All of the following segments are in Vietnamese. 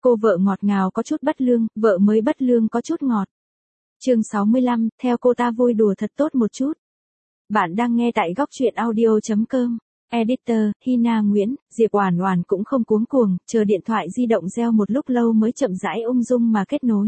Cô vợ ngọt ngào có chút bất lương, vợ mới bất lương có chút ngọt. Chương 65, theo cô ta vui đùa thật tốt một chút. Bạn đang nghe tại góc truyện audio.com. Editor, Hina Nguyễn, Diệp Oản Oản cũng không cuống cuồng, chờ điện thoại di động reo một lúc lâu mới chậm rãi ung dung mà kết nối.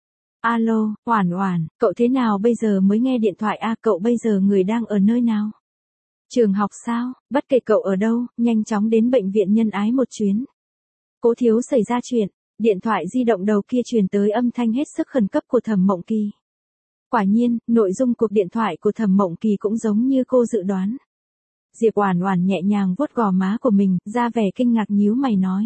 Alo, Oản Oản, cậu thế nào bây giờ mới nghe điện thoại a? Cậu bây giờ người đang ở nơi nào? Trường học sao? Bất kể cậu ở đâu, nhanh chóng đến bệnh viện Nhân Ái một chuyến. Cố thiếu xảy ra chuyện. Điện thoại di động đầu kia truyền tới âm thanh hết sức khẩn cấp của Thẩm Mộng Kỳ. Quả nhiên, nội dung cuộc điện thoại của Thẩm Mộng Kỳ cũng giống như cô dự đoán. Diệp Oản Oản nhẹ nhàng vuốt gò má của mình, ra vẻ kinh ngạc nhíu mày nói.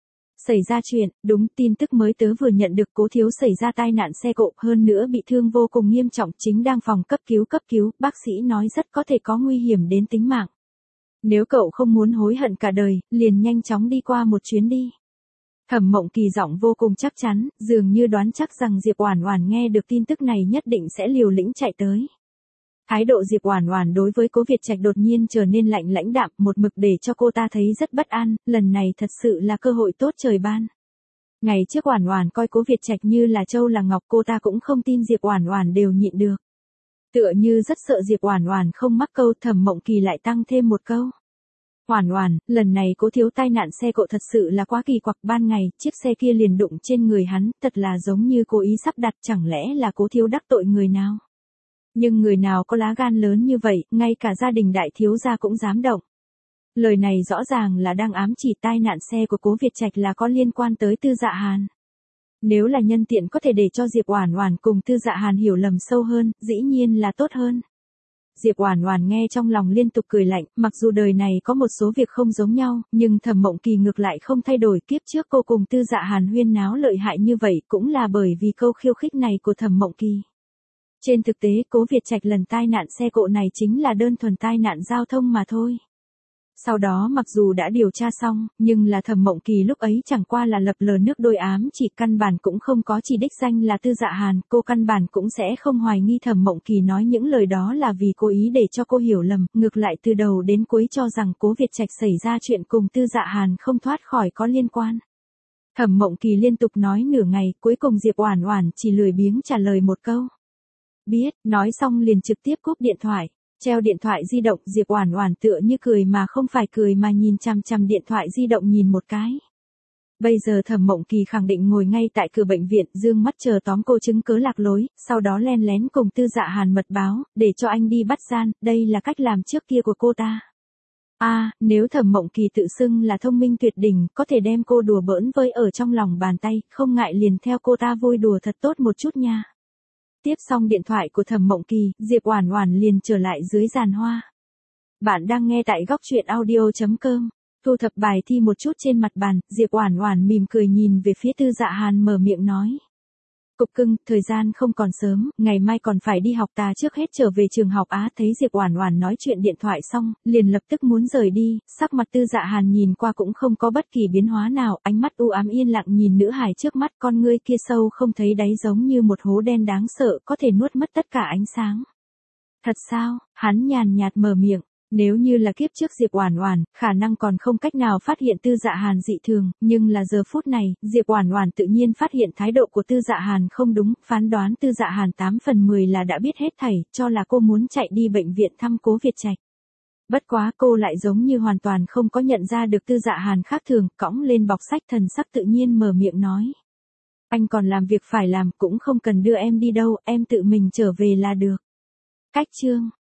Xảy ra chuyện, đúng, tin tức mới tớ vừa nhận được, Cố thiếu xảy ra tai nạn xe cộ, hơn nữa bị thương vô cùng nghiêm trọng, chính đang phòng cấp cứu, bác sĩ nói rất có thể có nguy hiểm đến tính mạng. Nếu cậu không muốn hối hận cả đời, liền nhanh chóng đi qua một chuyến đi. Thẩm Mộng Kỳ giọng vô cùng chắc chắn, dường như đoán chắc rằng Diệp Oản Oản nghe được tin tức này nhất định sẽ liều lĩnh chạy tới. Thái độ Diệp Oản Oản đối với Cố Việt Trạch đột nhiên trở nên lạnh lãnh đạm, một mực để cho cô ta thấy rất bất an, lần này thật sự là cơ hội tốt trời ban. Ngày trước Oản Oản coi Cố Việt Trạch như là châu là ngọc, cô ta cũng không tin Diệp Oản Oản đều nhịn được. Tựa như rất sợ Diệp Oản Oản không mắc câu, Thẩm Mộng Kỳ lại tăng thêm một câu. Oản Oản, lần này Cố thiếu tai nạn xe cộ thật sự là quá kỳ quặc, ban ngày, chiếc xe kia liền đụng trên người hắn, thật là giống như cố ý sắp đặt, chẳng lẽ là Cố thiếu đắc tội người nào? Nhưng người nào có lá gan lớn như vậy, ngay cả gia đình đại thiếu gia cũng dám động. Lời này rõ ràng là đang ám chỉ tai nạn xe của Cố Việt Trạch là có liên quan tới Tư Dạ Hàn. Nếu là nhân tiện có thể để cho Diệp Oản Oản cùng Tư Dạ Hàn hiểu lầm sâu hơn, dĩ nhiên là tốt hơn. Diệp Oản Oản nghe trong lòng liên tục cười lạnh, mặc dù đời này có một số việc không giống nhau, nhưng Thẩm Mộng Kỳ ngược lại không thay đổi, kiếp trước cô cùng Tư Dạ Hàn huyên náo lợi hại như vậy cũng là bởi vì câu khiêu khích này của Thẩm Mộng Kỳ. Trên thực tế, Cố Việt Trạch lần tai nạn xe cộ này chính là đơn thuần tai nạn giao thông mà thôi. Sau đó mặc dù đã điều tra xong, nhưng là Thẩm Mộng Kỳ lúc ấy chẳng qua là lập lờ nước đôi ám chỉ, căn bản cũng không có chỉ đích danh là Tư Dạ Hàn, cô căn bản cũng sẽ không hoài nghi Thẩm Mộng Kỳ nói những lời đó là vì cố ý để cho cô hiểu lầm, ngược lại từ đầu đến cuối cho rằng Cố Việt Trạch xảy ra chuyện cùng Tư Dạ Hàn không thoát khỏi có liên quan. Thẩm Mộng Kỳ liên tục nói nửa ngày, cuối cùng Diệp Oản Oản chỉ lười biếng trả lời một câu. Biết, nói xong liền trực tiếp cúp điện thoại. Treo điện thoại di động, Diệp Oản Oản tựa như cười mà không phải cười mà nhìn chằm chằm điện thoại di động nhìn một cái. Bây giờ Thẩm Mộng Kỳ khẳng định ngồi ngay tại cửa bệnh viện, dương mắt chờ tóm cô chứng cớ lạc lối, sau đó len lén cùng Tư Dạ Hàn mật báo, để cho anh đi bắt gian, đây là cách làm trước kia của cô ta. Nếu Thẩm Mộng Kỳ tự xưng là thông minh tuyệt đỉnh, có thể đem cô đùa bỡn với ở trong lòng bàn tay, không ngại liền theo cô ta vui đùa thật tốt một chút nha. Tiếp xong điện thoại của Thẩm Mộng Kỳ, Diệp Oản Oản liền trở lại dưới giàn hoa. Bạn đang nghe tại góc truyện audio.com. Thu thập bài thi một chút trên mặt bàn, Diệp Oản Oản mỉm cười nhìn về phía Tư Dạ Hàn mở miệng nói. Cục cưng, thời gian không còn sớm, ngày mai còn phải đi học, ta trước hết trở về trường học á. Thấy Diệp Oản Oản nói chuyện điện thoại xong, liền lập tức muốn rời đi, sắc mặt Tư Dạ Hàn nhìn qua cũng không có bất kỳ biến hóa nào, ánh mắt u ám yên lặng nhìn nữ hài trước mắt, con ngươi kia sâu không thấy đáy giống như một hố đen đáng sợ, có thể nuốt mất tất cả ánh sáng. Thật sao? Hắn nhàn nhạt mở miệng. Nếu như là kiếp trước Diệp Oản Oản, khả năng còn không cách nào phát hiện Tư Dạ Hàn dị thường, nhưng là giờ phút này, Diệp Oản Oản tự nhiên phát hiện thái độ của Tư Dạ Hàn không đúng, phán đoán Tư Dạ Hàn 8 phần 10 là đã biết hết thảy, cho là cô muốn chạy đi bệnh viện thăm Cố Việt Trạch. Bất quá cô lại giống như hoàn toàn không có nhận ra được Tư Dạ Hàn khác thường, cõng lên bọc sách thần sắc tự nhiên mở miệng nói. Anh còn làm việc phải làm, cũng không cần đưa em đi đâu, em tự mình trở về là được. Cách chương